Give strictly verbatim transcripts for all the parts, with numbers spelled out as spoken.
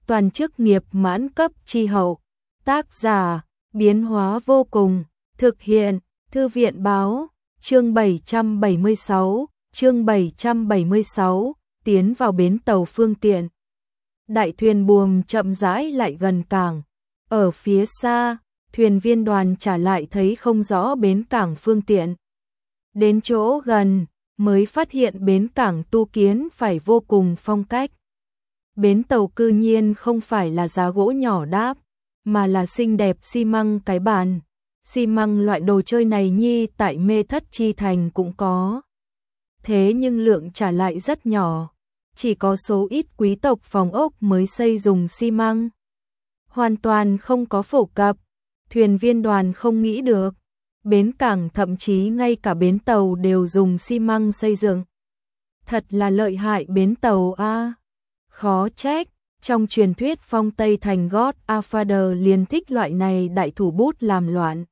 toàn chức nghiệp mãn cấp chi hậu. Tác giả, biến hóa vô cùng, thực hiện, Thư viện báo, chương bảy trăm bảy mươi sáu, chương bảy trăm bảy mươi sáu, tiến vào bến tàu phương tiện. Đại thuyền buồm chậm rãi lại gần cảng, ở phía xa, thuyền viên đoàn trả lại thấy không rõ bến cảng phương tiện. Đến chỗ gần, mới phát hiện bến cảng tu kiến phải vô cùng phong cách. Bến tàu cư nhiên không phải là giá gỗ nhỏ đáp, mà là xinh đẹp xi măng cái bàn. Xi măng loại đồ chơi này nhi tại Mê Thất Chi Thành cũng có. Thế nhưng lượng trả lại rất nhỏ, chỉ có số ít quý tộc phòng ốc mới xây dùng xi măng. Hoàn toàn không có phổ cập, thuyền viên đoàn không nghĩ được. Bến cảng thậm chí ngay cả bến tàu đều dùng xi măng xây dựng. Thật là lợi hại bến tàu a. Khó trách, trong truyền thuyết phong Tây Thành Godfather liền thích loại này đại thủ bút làm loạn.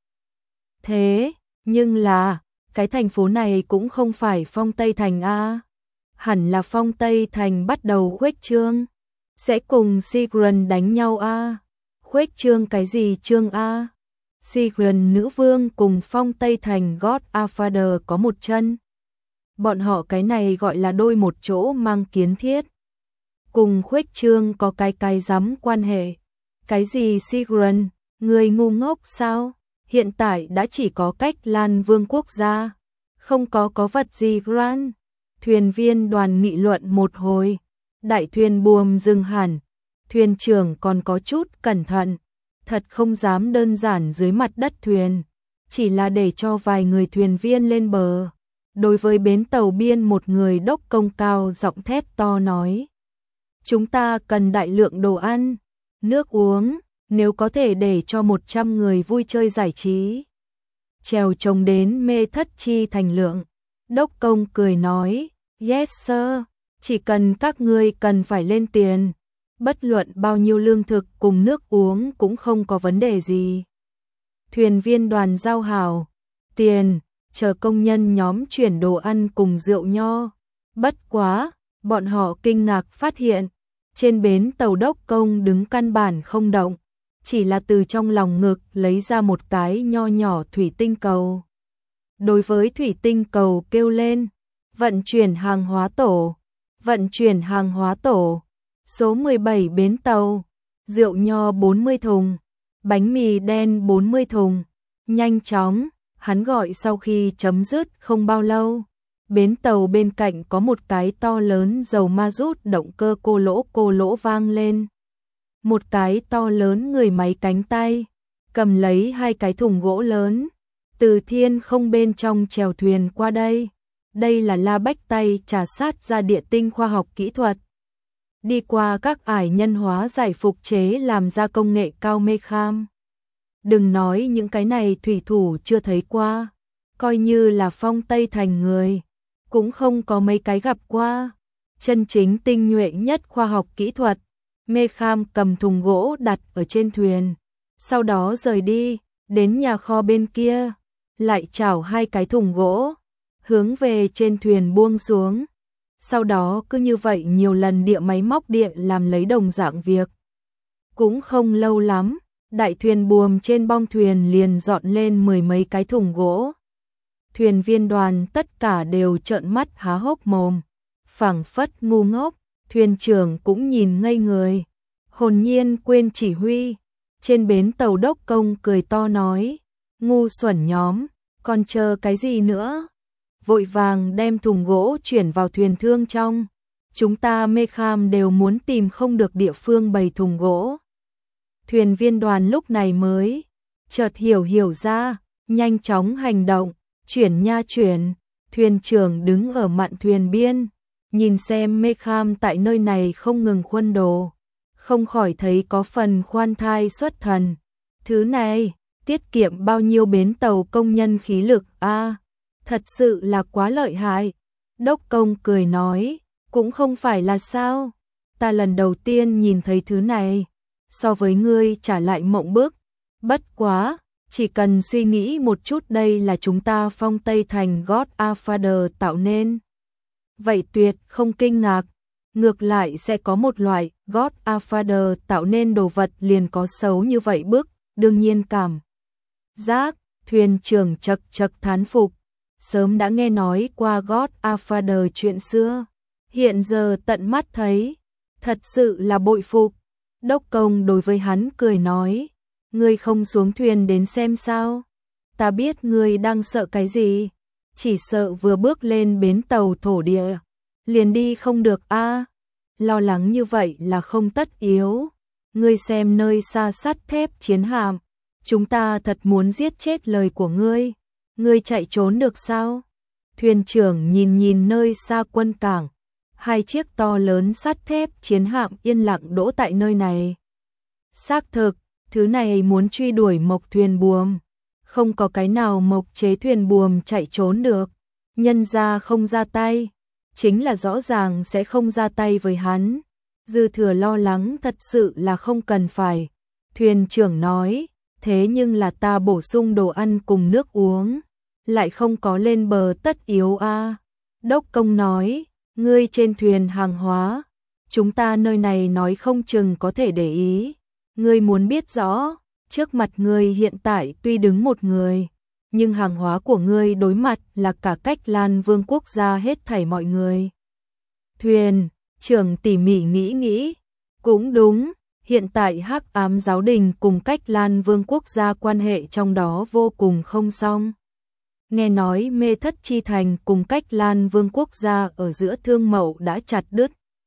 Thế, nhưng là, cái thành phố này cũng không phải phong Tây Thành a. Hẳn là phong Tây Thành bắt đầu khuếch trương, sẽ cùng Sigrun đánh nhau a. Khuếch trương cái gì trương a? Sigrun nữ vương cùng phong Tây Thành Godfather có một chân. Bọn họ cái này gọi là đôi một chỗ mang kiến thiết. Cùng khuếch trương có cái cái rắm quan hệ. Cái gì Sigrun, người ngu ngốc sao? Hiện tại đã chỉ có cách Lan Vương quốc gia, không có có vật gì grand. Thuyền viên đoàn nghị luận một hồi, đại thuyền buồm dừng hẳn, thuyền trưởng còn có chút cẩn thận, thật không dám đơn giản dưới mặt đất thuyền, chỉ là để cho vài người thuyền viên lên bờ. Đối với bến tàu biên một người đốc công cao giọng thét to nói: chúng ta cần đại lượng đồ ăn, nước uống, nếu có thể để cho một trăm người vui chơi giải trí. Chèo trông đến Mê Thất Chi Thành lượng, đốc công cười nói: yes sir, chỉ cần các ngươi cần phải lên tiền, bất luận bao nhiêu lương thực cùng nước uống cũng không có vấn đề gì. Thuyền viên đoàn giao hảo, tiền, chờ công nhân nhóm chuyển đồ ăn cùng rượu nho. Bất quá, bọn họ kinh ngạc phát hiện, trên bến tàu đốc công đứng căn bản không động, chỉ là từ trong lòng ngực lấy ra một cái nho nhỏ thủy tinh cầu. Đối với thủy tinh cầu kêu lên: vận chuyển hàng hóa tổ, vận chuyển hàng hóa tổ, số mười bảy bến tàu, rượu nho bốn mươi thùng, bánh mì đen bốn mươi thùng. Nhanh chóng, hắn gọi sau khi chấm dứt không bao lâu, bến tàu bên cạnh có một cái to lớn dầu ma rút động cơ cô lỗ cô lỗ vang lên. Một cái to lớn người máy cánh tay, cầm lấy hai cái thùng gỗ lớn, từ thiên không bên trong chèo thuyền qua đây. Đây là La Bách tay trà sát ra địa tinh khoa học kỹ thuật. Đi qua các ải nhân hóa giải phục chế làm ra công nghệ cao mê kham. Đừng nói những cái này thủy thủ chưa thấy qua, coi như là phong Tây Thành người, cũng không có mấy cái gặp qua. Chân chính tinh nhuệ nhất khoa học kỹ thuật. Mê kham cầm thùng gỗ đặt ở trên thuyền, sau đó rời đi, đến nhà kho bên kia, lại chảo hai cái thùng gỗ, hướng về trên thuyền buông xuống. Sau đó cứ như vậy nhiều lần địa máy móc địa làm lấy đồng dạng việc. Cũng không lâu lắm, đại thuyền buồm trên bong thuyền liền dọn lên mười mấy cái thùng gỗ. Thuyền viên đoàn tất cả đều trợn mắt há hốc mồm, phảng phất ngu ngốc. Thuyền trưởng cũng nhìn ngây người, hồn nhiên quên chỉ huy. Trên bến tàu đốc công cười to nói: ngu xuẩn nhóm, còn chờ cái gì nữa? Vội vàng đem thùng gỗ chuyển vào thuyền thương trong. Chúng ta Mê kham đều muốn tìm không được địa phương bày thùng gỗ. Thuyền viên đoàn lúc này mới chợt hiểu hiểu ra, nhanh chóng hành động, chuyển nha chuyển. Thuyền trưởng đứng ở mạn thuyền biên, nhìn xem Mê kham tại nơi này không ngừng khuân đồ, không khỏi thấy có phần khoan thai xuất thần. Thứ này, tiết kiệm bao nhiêu bến tàu công nhân khí lực a, thật sự là quá lợi hại. Đốc công cười nói: cũng không phải là sao, ta lần đầu tiên nhìn thấy thứ này, so với ngươi trả lại mộng bức. Bất quá, chỉ cần suy nghĩ một chút, đây là chúng ta phong Tây Thành Godfather tạo nên. Vậy tuyệt không kinh ngạc. ngược lại sẽ có một loại Godfather tạo nên đồ vật liền có xấu như vậy bức, đương nhiên cảm giác, thuyền trưởng chật chật thán phục, sớm đã nghe nói qua Godfather chuyện xưa, hiện giờ tận mắt thấy, thật sự là bội phục. Đốc công đối với hắn cười nói, ngươi không xuống thuyền đến xem sao? Ta biết ngươi đang sợ cái gì, chỉ sợ vừa bước lên bến tàu thổ địa, liền đi không được a. Lo lắng như vậy là không tất yếu. Ngươi xem nơi xa sắt thép chiến hạm, chúng ta thật muốn giết chết lời của ngươi. Ngươi chạy trốn được sao? Thuyền trưởng nhìn nhìn nơi xa quân cảng, hai chiếc to lớn sắt thép chiến hạm yên lặng đỗ tại nơi này. Xác thực, thứ này muốn truy đuổi mộc thuyền buồm, không có cái nào mộc chế thuyền buồm chạy trốn được. Nhân ra không ra tay, chính là rõ ràng sẽ không ra tay với hắn. Dư thừa lo lắng thật sự là không cần phải. Thuyền trưởng nói, thế nhưng là ta bổ sung đồ ăn cùng nước uống, lại không có lên bờ tất yếu a. Đốc công nói, ngươi trên thuyền hàng hóa, chúng ta nơi này nói không chừng có thể để ý. Ngươi muốn biết rõ, trước mặt ngươi hiện tại tuy đứng một người, nhưng hàng hóa của ngươi đối mặt là cả Cách Lan Vương quốc gia hết thảy mọi người. Thuyền trưởng tỉ mỉ nghĩ nghĩ, cũng đúng, hiện tại Hắc Ám Giáo Đình cùng Cách Lan Vương quốc gia quan hệ trong đó vô cùng không xong. Nghe nói Mê Thất Chi Thành cùng Cách Lan Vương quốc gia ở giữa thương mậu đã chặt đứt.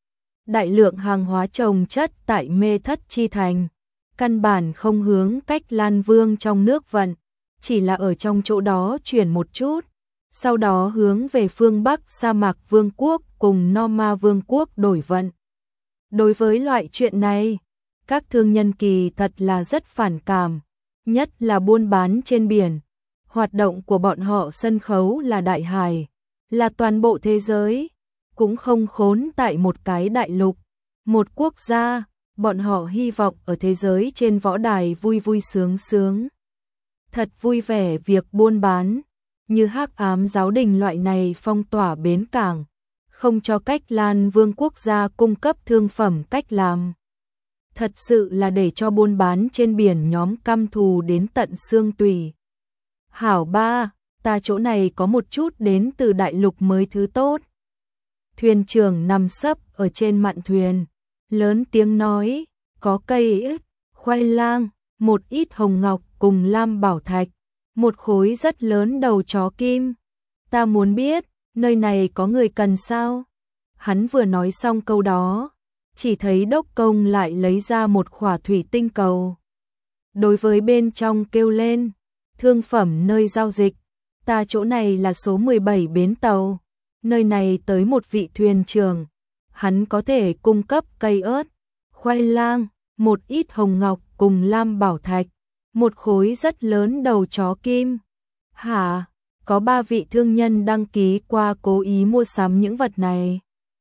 Đại lượng hàng hóa trồng chất tại Mê Thất Chi Thành, căn bản không hướng Cách Lan Vương trong nước vận, chỉ là ở trong chỗ đó chuyển một chút, sau đó hướng về phương Bắc sa mạc Vương quốc cùng Norma Vương quốc đổi vận. Đối với loại chuyện này, các thương nhân kỳ thật là rất phản cảm, nhất là buôn bán trên biển. Hoạt động của bọn họ sân khấu là đại hải, là toàn bộ thế giới, cũng không khốn tại một cái đại lục, một quốc gia, bọn họ hy vọng ở thế giới trên võ đài vui vui sướng sướng. Thật vui vẻ việc buôn bán, như Hắc Ám Giáo Đình loại này phong tỏa bến cảng, không cho Cách Lan Vương quốc gia cung cấp thương phẩm cách làm. Thật sự là để cho buôn bán trên biển nhóm căm thù đến tận xương tủy. Hảo ba, ta chỗ này có một chút đến từ đại lục mới thứ tốt. Thuyền trưởng nằm sấp ở trên mạn thuyền, lớn tiếng nói, có cây ít, khoai lang, một ít hồng ngọc cùng lam bảo thạch, một khối rất lớn đầu chó kim. Ta muốn biết, nơi này có người cần sao? Hắn vừa nói xong câu đó, chỉ thấy đốc công lại lấy ra một khỏa thủy tinh cầu. Đối với bên trong kêu lên, thương phẩm nơi giao dịch, ta chỗ này là số mười bảy bến tàu, nơi này tới một vị thuyền trưởng, hắn có thể cung cấp cây ớt, khoai lang, một ít hồng ngọc cùng lam bảo thạch, một khối rất lớn đầu chó kim. Hả? Có ba vị thương nhân đăng ký qua cố ý mua sắm những vật này.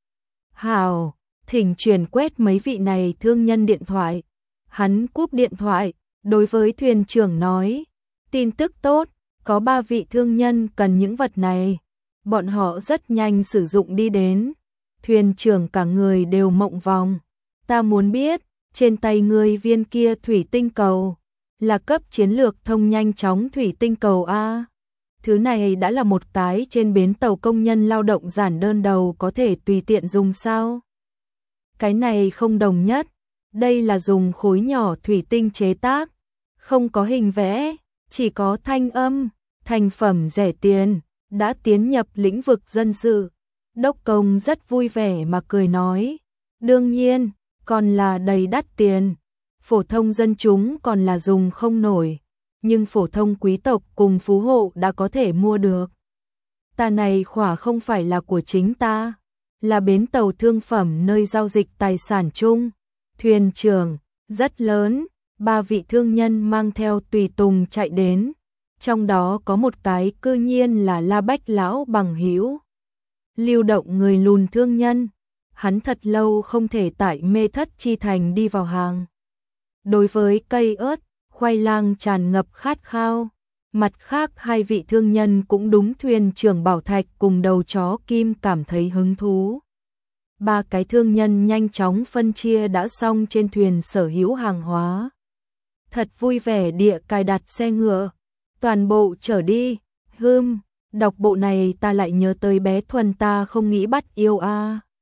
Hảo, thỉnh truyền quét mấy vị này thương nhân điện thoại. Hắn cúp điện thoại, đối với thuyền trưởng nói, tin tức tốt, có ba vị thương nhân cần những vật này. Bọn họ rất nhanh sử dụng đi đến. Thuyền trưởng cả người đều mộng vòng. Ta muốn biết, trên tay người viên kia thủy tinh cầu, là cấp chiến lược thông nhanh chóng thủy tinh cầu A. Thứ này đã là một cái trên bến tàu công nhân lao động giản đơn đầu có thể tùy tiện dùng sao? Cái này không đồng nhất, đây là dùng khối nhỏ thủy tinh chế tác, không có hình vẽ, chỉ có thanh âm, thành phẩm rẻ tiền, đã tiến nhập lĩnh vực dân sự. Đốc công rất vui vẻ mà cười nói, đương nhiên, còn là đầy đắt tiền, phổ thông dân chúng còn là dùng không nổi, nhưng phổ thông quý tộc cùng phú hộ đã có thể mua được. Ta này khỏa không phải là của chính ta, là bến tàu thương phẩm nơi giao dịch tài sản chung. Thuyền trưởng, rất lớn, ba vị thương nhân mang theo tùy tùng chạy đến, trong đó có một cái cư nhiên là La Bách lão bằng hữu. Lưu động người lùn thương nhân, hắn thật lâu không thể tại Mê Thất Chi Thành đi vào hàng. Đối với cây ớt, khoai lang tràn ngập khát khao, mặt khác hai vị thương nhân cũng đúng thuyền trưởng Bảo Thạch cùng đầu chó kim cảm thấy hứng thú. ba cái thương nhân nhanh chóng phân chia đã xong trên thuyền sở hữu hàng hóa. Thật vui vẻ địa cài đặt xe ngựa, toàn bộ chở đi. Hưm, đọc bộ này ta lại nhớ tới bé Thuần ta không nghĩ bắt yêu a. À.